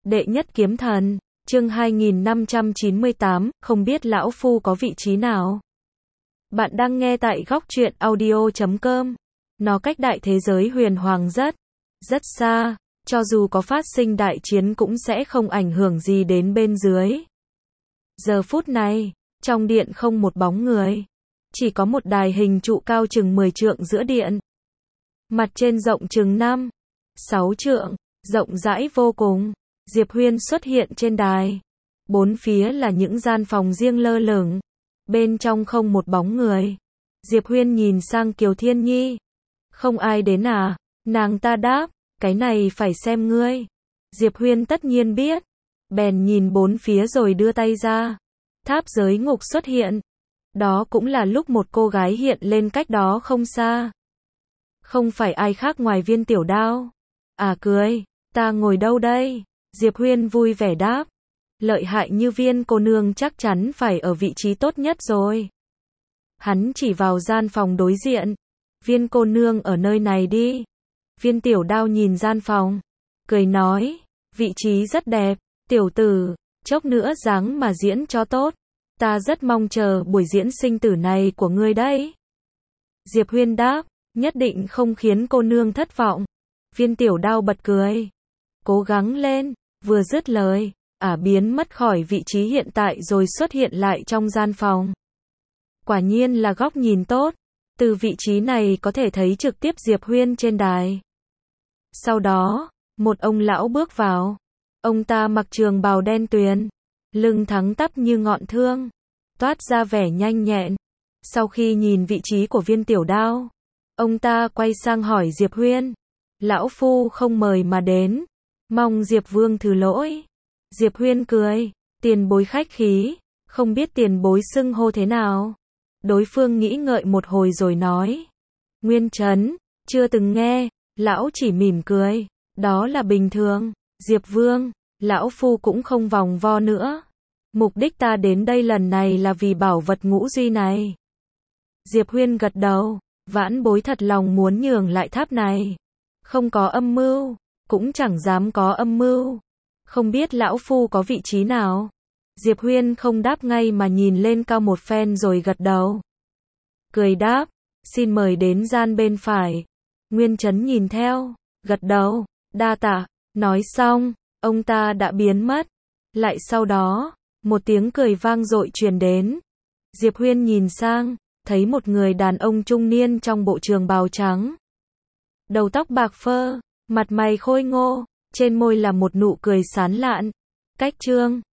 Đệ nhất kiếm thần, chương 2598, không biết lão phu có vị trí nào. Bạn đang nghe tại góc truyện audio.com. Nó cách đại thế giới huyền hoàng rất xa, cho dù có phát sinh đại chiến cũng sẽ không ảnh hưởng gì đến bên dưới. Giờ phút này, trong điện không một bóng người, chỉ có một đài hình trụ cao chừng 10 trượng giữa điện. Mặt trên rộng chừng 5-6 trượng, rộng rãi vô cùng. Diệp Huyên xuất hiện trên đài. Bốn phía là những gian phòng riêng lơ lửng. Bên trong không một bóng người. Diệp Huyên nhìn sang Kiều Thiên Nhi. Không ai đến à? Nàng ta đáp, cái này phải xem ngươi. Diệp Huyên tất nhiên biết. Bèn nhìn bốn phía rồi đưa tay ra. Tháp giới ngục xuất hiện. Đó cũng là lúc một cô gái hiện lên cách đó không xa. Không phải ai khác ngoài Viên Tiểu Đao. À cười, ta ngồi đâu đây? Diệp Huyên vui vẻ đáp. Lợi hại như Viên cô nương chắc chắn phải ở vị trí tốt nhất rồi. Hắn chỉ vào gian phòng đối diện. Viên cô nương ở nơi này đi. Viên Tiểu Đao nhìn gian phòng, cười nói, vị trí rất đẹp, tiểu tử, chốc nữa dáng mà diễn cho tốt. Ta rất mong chờ buổi diễn sinh tử này của ngươi đấy. Diệp Huyên đáp, nhất định không khiến cô nương thất vọng. Viên Tiểu Đao bật cười. Cố gắng lên, vừa dứt lời, biến mất khỏi vị trí hiện tại rồi xuất hiện lại trong gian phòng. Quả nhiên là góc nhìn tốt, từ vị trí này có thể thấy trực tiếp Diệp Huyên trên đài. Sau đó, một ông lão bước vào. Ông ta mặc trường bào đen tuyền, lưng thẳng tắp như ngọn thương, toát ra vẻ nhanh nhẹn. Sau khi nhìn vị trí của Viên Tiểu Đao, ông ta quay sang hỏi Diệp Huyên, lão phu không mời mà đến, mong Diệp Vương thứ lỗi. Diệp Huyên cười, tiền bối khách khí, không biết tiền bối xưng hô thế nào. Đối phương nghĩ ngợi một hồi rồi nói, Nguyên Trấn, chưa từng nghe. Lão chỉ mỉm cười, đó là bình thường. Diệp Vương, lão phu cũng không vòng vo nữa. Mục đích ta đến đây lần này là vì bảo vật ngũ duy này. Diệp Huyên gật đầu, vãn bối thật lòng muốn nhường lại tháp này. Không có âm mưu, cũng chẳng dám có âm mưu. Không biết lão phu có vị trí nào? Diệp Huyên không đáp ngay mà nhìn lên cao một phen rồi gật đầu. Cười đáp, xin mời đến gian bên phải. Nguyên Trấn nhìn theo, gật đầu, đa tạ. Nói xong, ông ta đã biến mất. Lại sau đó, một tiếng cười vang dội truyền đến. Diệp Huyên nhìn sang, thấy một người đàn ông trung niên trong bộ trường bào trắng. Đầu tóc bạc phơ, mặt mày khôi ngô, trên môi là một nụ cười sán lạn. Cách trương,